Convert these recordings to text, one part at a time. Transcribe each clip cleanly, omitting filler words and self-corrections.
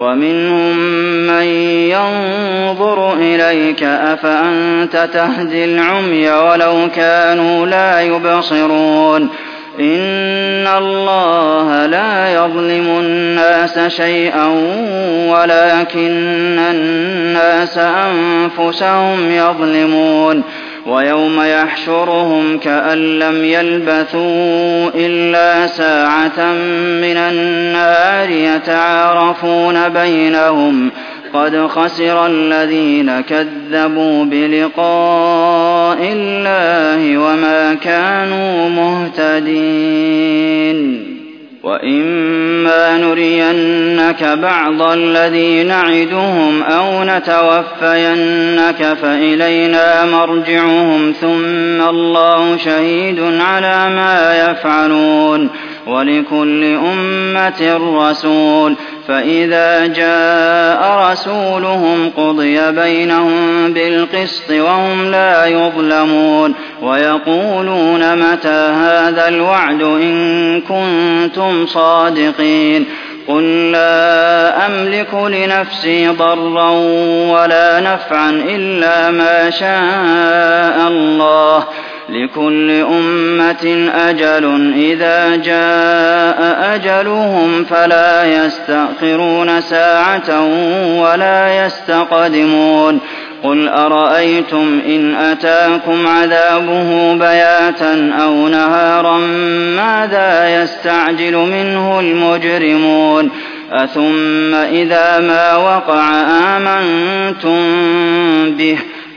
وَمِنْهُم مَّن يَنظُرُ إِلَيْكَ أَفَأَنتَ تَهْدِي الْعُمْيَ وَلَوْ كَانُوا لَا يُبْصِرُونَ إِنَّ اللَّهَ لَا يَظْلِمُ النَّاسَ شَيْئًا وَلَٰكِنَّ النَّاسَ أَنفُسَهُمْ يَظْلِمُونَ وَيَوْمَ يَحْشُرُهُمْ كَأَن لَّمْ يَلْبَثُوا إِلَّا سَاعَةً مِّنَ النَّهَارِ يَتَعَارَفُونَ بَيْنَهُمْ ۚ قَدْ خَسِرَ الَّذِينَ كَذَّبُوا بِلِقَاءِ اللَّهِ وَمَا كَانُوا مُهْتَدِينَ وَإِمَّا نُرِيَنَّكَ بَعْضَ الَّذِي نَعِدُهُمْ أَوْ نَتَوَفَّيَنَّكَ فَإِلَيْنَا مَرْجِعُهُمْ ثُمَّ اللَّهُ شَهِيدٌ عَلَىٰ مَا يَفْعَلُونَ وَلِكُلِّ أُمَّةٍ رَّسُولٌ ۖ فَإِذَا جَاءَ رَسُولُهُمْ قُضِيَ بَيْنَهُم بِالْقِسْطِ وَهُمْ لَا يُظْلَمُونَ وَيَقُولُونَ مَتَىٰ هَٰذَا الْوَعْدُ إِن كُنتُمْ صَادِقِينَ قُل لَّا أَمْلِكُ لِنَفْسِي ضَرًّا وَلَا نَفْعًا إِلَّا مَا شَاءَ اللَّهُ ۗ لِكُلِّ أُمَّةٍ أَجَلٌ ۖ إِذَا جَاءَ أَجَلُهُمْ فَلَا يَسْتَأْخِرُونَ سَاعَةً وَلَا يَسْتَقْدِمُونَ قُلْ أَرَأَيْتُمْ إِنْ أَتَاكُمْ عَذَابُهُ بَيَاتًا أَوْ نَهَارًا مَّاذَا يَسْتَعْجِلُ مِنْهُ الْمُجْرِمُونَ أَثُمَّ إِذَا مَا وَقَعَ آمَنتُم بِهِ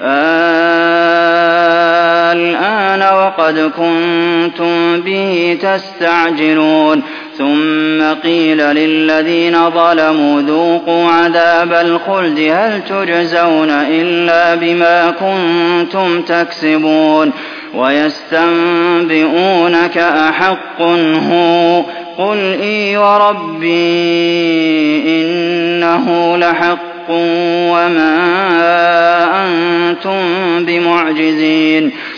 الْآنَ وَقَدْ كُنتُم بِهِ تَسْتَعْجِلُونَ ثُمَّ قِيلَ لِلَّذِينَ ظَلَمُوا ذُوقُوا عَذَابَ الْخُلْدِ هَلْ تُجْزَوْنَ إِلَّا بِمَا كُنتُمْ تَكْسِبُونَ وَيَسْتَنبِئُونَكَ أَحَقٌّ هُوَ ۖ قُلْ إِي وَرَبِّي إِنَّهُ لَحَقٌّ وَمَا أَنتُم بِمُعْجِزِينَ